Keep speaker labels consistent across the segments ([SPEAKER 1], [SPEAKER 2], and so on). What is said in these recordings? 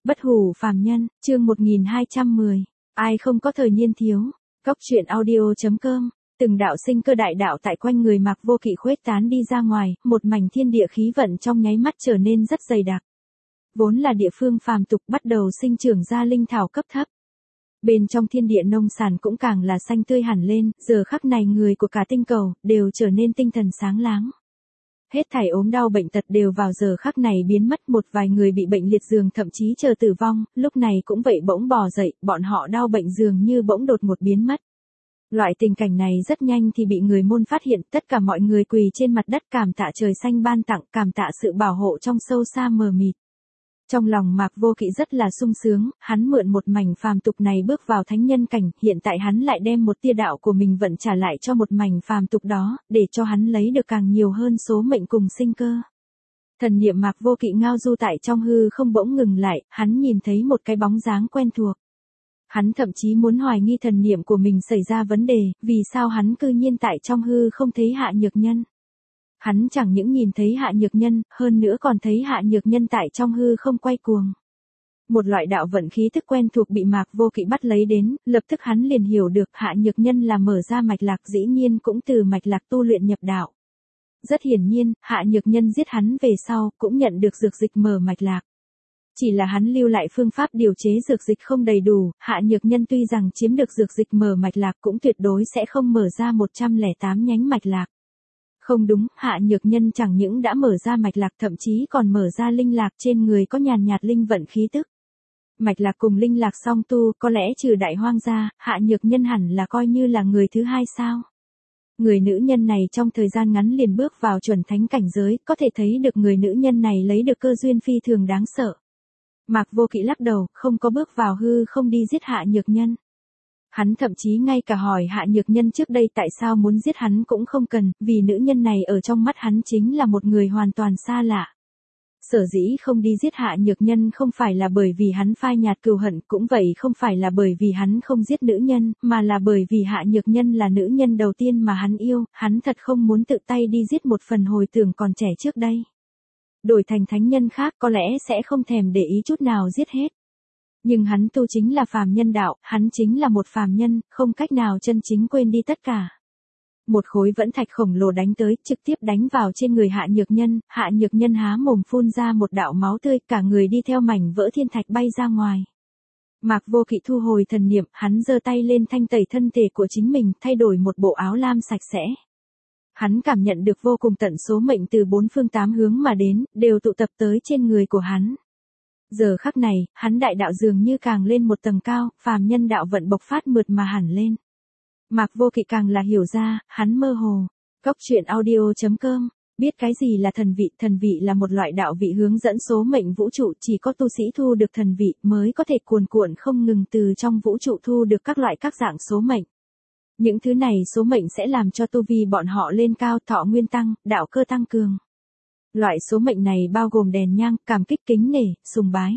[SPEAKER 1] Bất hủ phàm nhân, chương 1210. Ai không có thời niên thiếu. Góc truyện audio.com. Từng đạo sinh cơ đại đạo tại quanh người Mạc Vô Kỵ khuếch tán đi ra ngoài, một mảnh thiên địa khí vận trong nháy mắt trở nên rất dày đặc. Vốn là địa phương phàm tục bắt đầu sinh trưởng ra linh thảo cấp thấp. Bên trong thiên địa nông sản cũng càng là xanh tươi hẳn lên, giờ khắc này người của cả tinh cầu đều trở nên tinh thần sáng láng. Hết thảy ốm đau bệnh tật đều vào giờ khắc này biến mất, một vài người bị bệnh liệt giường thậm chí chờ tử vong, lúc này cũng vậy bỗng bò dậy, bọn họ đau bệnh dường như bỗng đột ngột biến mất. Loại tình cảnh này rất nhanh thì bị người môn phát hiện, tất cả mọi người quỳ trên mặt đất cảm tạ trời xanh ban tặng, cảm tạ sự bảo hộ trong sâu xa mờ mịt. Trong lòng Mạc Vô Kỵ rất là sung sướng, hắn mượn một mảnh phàm tục này bước vào thánh nhân cảnh, hiện tại hắn lại đem một tia đạo của mình vận trả lại cho một mảnh phàm tục đó, để cho hắn lấy được càng nhiều hơn số mệnh cùng sinh cơ. Thần niệm Mạc Vô Kỵ ngao du tại trong hư không bỗng ngừng lại, hắn nhìn thấy một cái bóng dáng quen thuộc. Hắn thậm chí muốn hoài nghi thần niệm của mình xảy ra vấn đề, vì sao hắn cư nhiên tại trong hư không thấy Hạ Nhược Nhân. Hắn chẳng những nhìn thấy Hạ Nhược Nhân, hơn nữa còn thấy Hạ Nhược Nhân tại trong hư không quay cuồng. Một loại đạo vận khí thức quen thuộc bị Mạc Vô Kỵ bắt lấy đến, lập tức hắn liền hiểu được Hạ Nhược Nhân là mở ra mạch lạc, dĩ nhiên cũng từ mạch lạc tu luyện nhập đạo. Rất hiển nhiên, Hạ Nhược Nhân giết hắn về sau, cũng nhận được dược dịch mở mạch lạc. Chỉ là hắn lưu lại phương pháp điều chế dược dịch không đầy đủ, Hạ Nhược Nhân tuy rằng chiếm được dược dịch mở mạch lạc cũng tuyệt đối sẽ không mở ra 108 nhánh mạch lạc. Không đúng, Hạ Nhược Nhân chẳng những đã mở ra mạch lạc thậm chí còn mở ra linh lạc, trên người có nhàn nhạt linh vận khí tức. Mạch lạc cùng linh lạc song tu, có lẽ trừ Đại Hoang ra, Hạ Nhược Nhân hẳn là coi như là người thứ hai sao. Người nữ nhân này trong thời gian ngắn liền bước vào chuẩn thánh cảnh giới, có thể thấy được người nữ nhân này lấy được cơ duyên phi thường đáng sợ. Mạc Vô Kỵ lắc đầu, không có bước vào hư không đi giết Hạ Nhược Nhân. Hắn thậm chí ngay cả hỏi Hạ Nhược Nhân trước đây tại sao muốn giết hắn cũng không cần, vì nữ nhân này ở trong mắt hắn chính là một người hoàn toàn xa lạ. Sở dĩ không đi giết Hạ Nhược Nhân không phải là bởi vì hắn phai nhạt cừu hận, cũng vậy không phải là bởi vì hắn không giết nữ nhân, mà là bởi vì Hạ Nhược Nhân là nữ nhân đầu tiên mà hắn yêu, hắn thật không muốn tự tay đi giết một phần hồi tưởng còn trẻ trước đây. Đổi thành thánh nhân khác có lẽ sẽ không thèm để ý chút nào giết hết. Nhưng hắn tu chính là phàm nhân đạo, hắn chính là một phàm nhân, không cách nào chân chính quên đi tất cả. Một khối vẫn thạch khổng lồ đánh tới, trực tiếp đánh vào trên người Hạ Nhược Nhân há mồm phun ra một đạo máu tươi, cả người đi theo mảnh vỡ thiên thạch bay ra ngoài. Mạc Vô Kỵ thu hồi thần niệm, hắn giơ tay lên thanh tẩy thân thể của chính mình, thay đổi một bộ áo lam sạch sẽ. Hắn cảm nhận được vô cùng tận số mệnh từ bốn phương tám hướng mà đến, đều tụ tập tới trên người của hắn. Giờ khắc này, hắn đại đạo dường như càng lên một tầng cao, phàm nhân đạo vận bộc phát mượt mà hẳn lên. Mạc Vô Kỵ càng là hiểu ra, hắn mơ hồ. Góc truyện audio.com. Biết cái gì là thần vị là một loại đạo vị hướng dẫn số mệnh vũ trụ, chỉ có tu sĩ thu được thần vị mới có thể cuồn cuộn không ngừng từ trong vũ trụ thu được các dạng số mệnh. Những thứ này số mệnh sẽ làm cho tu vi bọn họ lên cao, thọ nguyên tăng, đạo cơ tăng cường. Loại số mệnh này bao gồm đèn nhang, cảm kích, kính nể, sùng bái.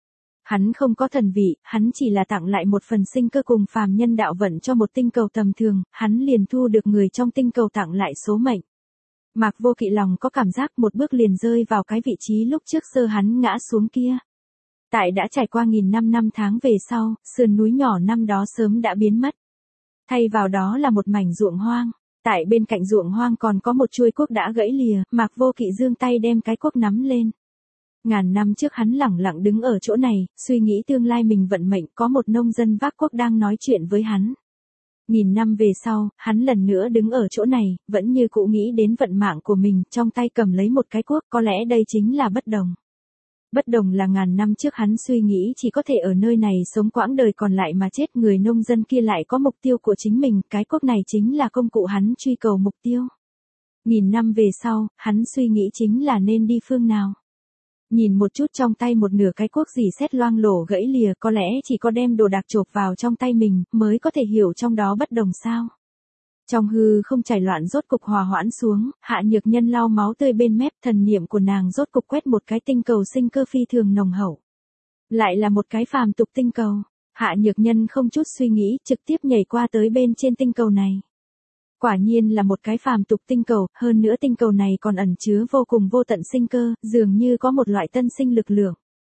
[SPEAKER 1] Hắn không có thần vị, hắn chỉ là tặng lại một phần sinh cơ cùng phàm nhân đạo vận cho một tinh cầu tầm thường, hắn liền thu được người trong tinh cầu tặng lại số mệnh. Mạc Vô Kỵ lòng có cảm giác một bước liền rơi vào cái vị trí lúc trước sơ hắn ngã xuống kia. Tại đã trải qua 1000 năm tháng về sau, sườn núi nhỏ năm đó sớm đã biến mất. Thay vào đó là một mảnh ruộng hoang. Tại bên cạnh ruộng hoang còn có một chuôi cuốc đã gãy lìa, Mạc Vô Kỵ giương tay đem cái cuốc nắm lên. 1000 năm trước hắn lẳng lặng đứng ở chỗ này, suy nghĩ tương lai mình vận mệnh, có một nông dân vác cuốc đang nói chuyện với hắn. 1000 năm về sau, hắn lần nữa đứng ở chỗ này, vẫn như cũ nghĩ đến vận mạng của mình, trong tay cầm lấy một cái cuốc, có lẽ đây chính là bất đồng. Bất đồng là 1000 năm trước hắn suy nghĩ chỉ có thể ở nơi này sống quãng đời còn lại mà chết, người nông dân kia lại có mục tiêu của chính mình, cái cuốc này chính là công cụ hắn truy cầu mục tiêu. 1000 năm về sau, hắn suy nghĩ chính là nên đi phương nào. Nhìn một chút trong tay một nửa cái cuốc dỉ sét loang lổ gãy lìa, có lẽ chỉ có đem đồ đạc chộp vào trong tay mình, mới có thể hiểu trong đó bất đồng sao. Trong hư không chảy loạn rốt cục hòa hoãn xuống, Hạ Nhược Nhân lau máu tươi bên mép, thần niệm của nàng rốt cục quét một cái tinh cầu sinh cơ phi thường nồng hậu. Lại là một cái phàm tục tinh cầu, Hạ Nhược Nhân không chút suy nghĩ, trực tiếp nhảy qua tới bên trên tinh cầu này. Quả nhiên là một cái phàm tục tinh cầu, hơn nữa tinh cầu này còn ẩn chứa vô cùng vô tận sinh cơ, dường như có một loại tân sinh lực lượng.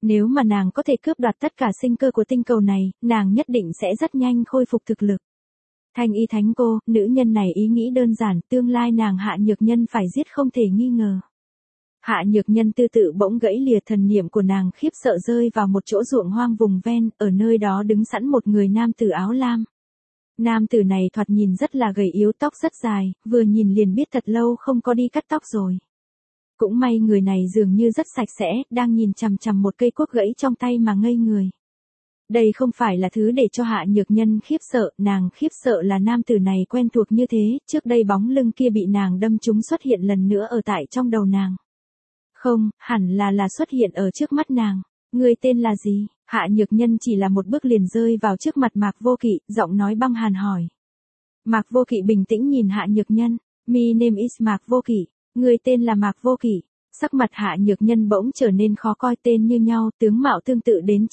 [SPEAKER 1] Nếu mà nàng có thể cướp đoạt tất cả sinh cơ của tinh cầu này, nàng nhất định sẽ rất nhanh khôi phục thực lực. Thanh y thánh cô, nữ nhân này ý nghĩ đơn giản, tương lai nàng Hạ Nhược Nhân phải giết không thể nghi ngờ. Hạ Nhược Nhân tư tự bỗng gãy lìa thần niệm của nàng, khiếp sợ rơi vào một chỗ ruộng hoang vùng ven, ở nơi đó đứng sẵn một người nam tử áo lam. Nam tử này thoạt nhìn rất là gầy yếu, tóc rất dài, vừa nhìn liền biết thật lâu không có đi cắt tóc rồi. Cũng may người này dường như rất sạch sẽ, đang nhìn chằm chằm một cây cuốc gãy trong tay mà ngây người. Đây không phải là thứ để cho Hạ Nhược Nhân khiếp sợ, nàng khiếp sợ là nam tử này quen thuộc như thế, trước đây bóng lưng kia bị nàng đâm trúng xuất hiện lần nữa ở tại trong đầu nàng. Không, hẳn là xuất hiện ở trước mắt nàng. Ngươi tên là gì? Hạ Nhược Nhân chỉ là một bước liền rơi vào trước mặt Mạc Vô Kỵ, giọng nói băng hàn hỏi. Mạc Vô Kỵ bình tĩnh nhìn Hạ Nhược Nhân, "My name is Mạc Vô Kỵ." Ngươi tên là Mạc Vô Kỵ. Sắc mặt Hạ Nhược Nhân bỗng trở nên khó coi, tên như nhau, tướng mạo tương tự đến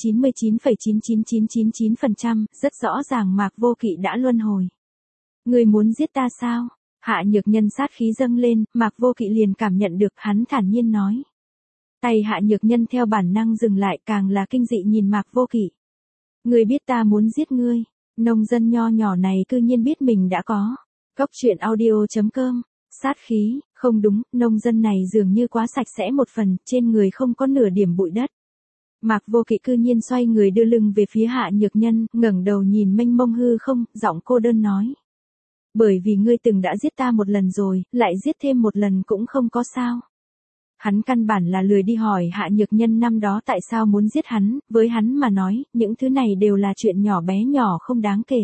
[SPEAKER 1] 99,99999%, rất rõ ràng Mạc Vô Kỵ đã luân hồi. Ngươi muốn giết ta sao? Hạ Nhược Nhân sát khí dâng lên, Mạc Vô Kỵ liền cảm nhận được, hắn thản nhiên nói. Tay Hạ Nhược Nhân theo bản năng dừng lại, càng là kinh dị nhìn Mạc Vô Kỵ. Ngươi biết ta muốn giết ngươi, nông dân nho nhỏ này cư nhiên biết mình đã có. Cốc truyện audio.com. Sát khí, không đúng, nông dân này dường như quá sạch sẽ một phần, trên người không có nửa điểm bụi đất. Mạc Vô Kỵ cư nhiên xoay người đưa lưng về phía Hạ Nhược Nhân, ngẩng đầu nhìn mênh mông hư không, giọng cô đơn nói. Bởi vì ngươi từng đã giết ta một lần rồi, lại giết thêm một lần cũng không có sao. Hắn căn bản là lười đi hỏi Hạ Nhược Nhân năm đó tại sao muốn giết hắn, với hắn mà nói, những thứ này đều là chuyện nhỏ bé nhỏ không đáng kể.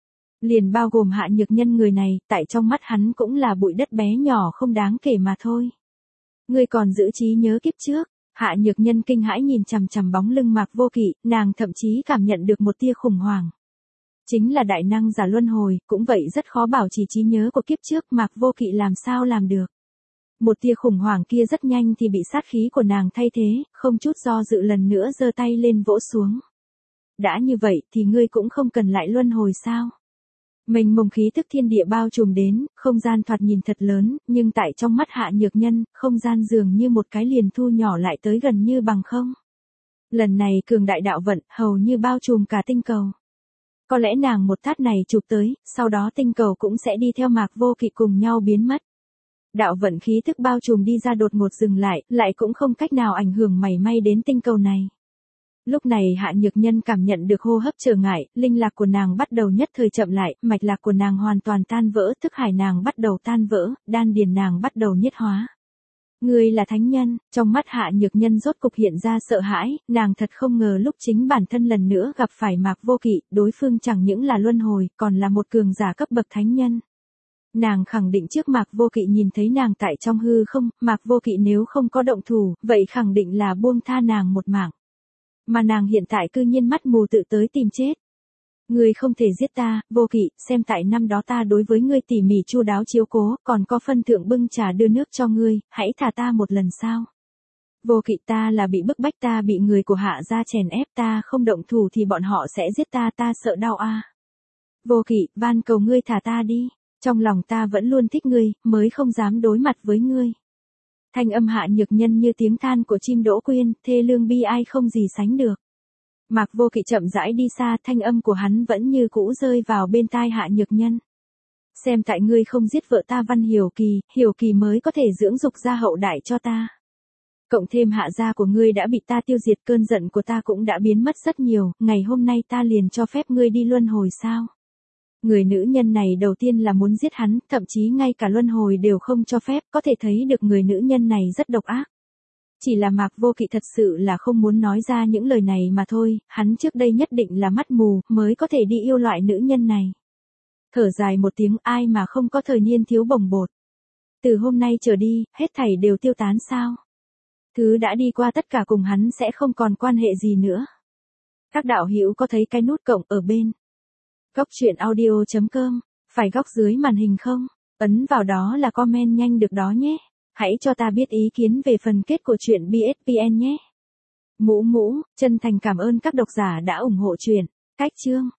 [SPEAKER 1] Liền bao gồm Hạ Nhược Nhân người này, tại trong mắt hắn cũng là bụi đất bé nhỏ không đáng kể mà thôi. Ngươi còn giữ trí nhớ kiếp trước? Hạ Nhược Nhân kinh hãi nhìn chằm chằm bóng lưng Mạc Vô Kỵ, nàng thậm chí cảm nhận được một tia khủng hoảng. Chính là đại năng giả luân hồi, cũng vậy rất khó bảo trì trí nhớ của kiếp trước, Mạc Vô Kỵ làm sao làm được. Một tia khủng hoảng kia rất nhanh thì bị sát khí của nàng thay thế, không chút do dự lần nữa giơ tay lên vỗ xuống. Đã như vậy thì ngươi cũng không cần lại luân hồi sao? Mênh mông khí tức thiên địa bao trùm đến, không gian thoạt nhìn thật lớn, nhưng tại trong mắt Hạ Nhược Nhân, không gian dường như một cái liền thu nhỏ lại tới gần như bằng không. Lần này cường đại đạo vận, hầu như bao trùm cả tinh cầu. Có lẽ nàng một tát này chụp tới, sau đó tinh cầu cũng sẽ đi theo Mạc Vô Kỵ cùng nhau biến mất. Đạo vận khí tức bao trùm đi ra đột ngột dừng lại cũng không cách nào ảnh hưởng mảy may đến tinh cầu này. Lúc này Hạ Nhược Nhân cảm nhận được hô hấp trở ngại, linh lạc của nàng bắt đầu nhất thời chậm lại, mạch lạc của nàng hoàn toàn tan vỡ, thức hải nàng bắt đầu tan vỡ, đan điền nàng bắt đầu nhiết hóa. Ngươi là thánh nhân, trong mắt Hạ Nhược Nhân rốt cục hiện ra sợ hãi, nàng thật không ngờ lúc chính bản thân lần nữa gặp phải Mạc Vô Kỵ, đối phương chẳng những là luân hồi, còn là một cường giả cấp bậc thánh nhân. Nàng khẳng định trước Mạc Vô Kỵ nhìn thấy nàng tại trong hư không, Mạc Vô Kỵ nếu không có động thủ, vậy khẳng định là buông tha nàng một mạng. Mà nàng hiện tại cư nhiên mắt mù tự tới tìm chết. Ngươi không thể giết ta, Vô Kỵ, xem tại năm đó ta đối với ngươi tỉ mỉ chu đáo chiếu cố, còn có phân thượng bưng trà đưa nước cho ngươi, hãy thả ta một lần sao. Vô Kỵ, ta là bị bức bách, ta bị người của Hạ gia chèn ép, ta không động thủ thì bọn họ sẽ giết ta, ta sợ đau a. Vô Kỵ, van cầu ngươi thả ta đi, trong lòng ta vẫn luôn thích ngươi, mới không dám đối mặt với ngươi. Thanh âm Hạ Nhược Nhân như tiếng than của chim đỗ quyên, thê lương bi ai không gì sánh được. Mạc Vô Kỵ chậm rãi đi xa, thanh âm của hắn vẫn như cũ rơi vào bên tai Hạ Nhược Nhân. Xem tại ngươi không giết vợ ta Văn Hiểu Kỳ mới có thể dưỡng dục ra hậu đại cho ta. Cộng thêm Hạ gia của ngươi đã bị ta tiêu diệt, cơn giận của ta cũng đã biến mất rất nhiều, ngày hôm nay ta liền cho phép ngươi đi luân hồi sao? Người nữ nhân này đầu tiên là muốn giết hắn, thậm chí ngay cả luân hồi đều không cho phép, có thể thấy được người nữ nhân này rất độc ác. Chỉ là Mạc Vô Kỵ thật sự là không muốn nói ra những lời này mà thôi, hắn trước đây nhất định là mắt mù, mới có thể đi yêu loại nữ nhân này. Thở dài một tiếng, ai mà không có thời niên thiếu bồng bột. Từ hôm nay trở đi, hết thảy đều tiêu tán sao? Thứ đã đi qua tất cả cùng hắn sẽ không còn quan hệ gì nữa. Các đạo hữu có thấy cái nút cộng ở bên Cốc truyện audio.com, phải góc dưới màn hình không? Ấn vào đó là comment nhanh được đó nhé. Hãy cho ta biết ý kiến về phần kết của truyện BSPN nhé. Chân thành cảm ơn các độc giả đã ủng hộ truyện. Cách chương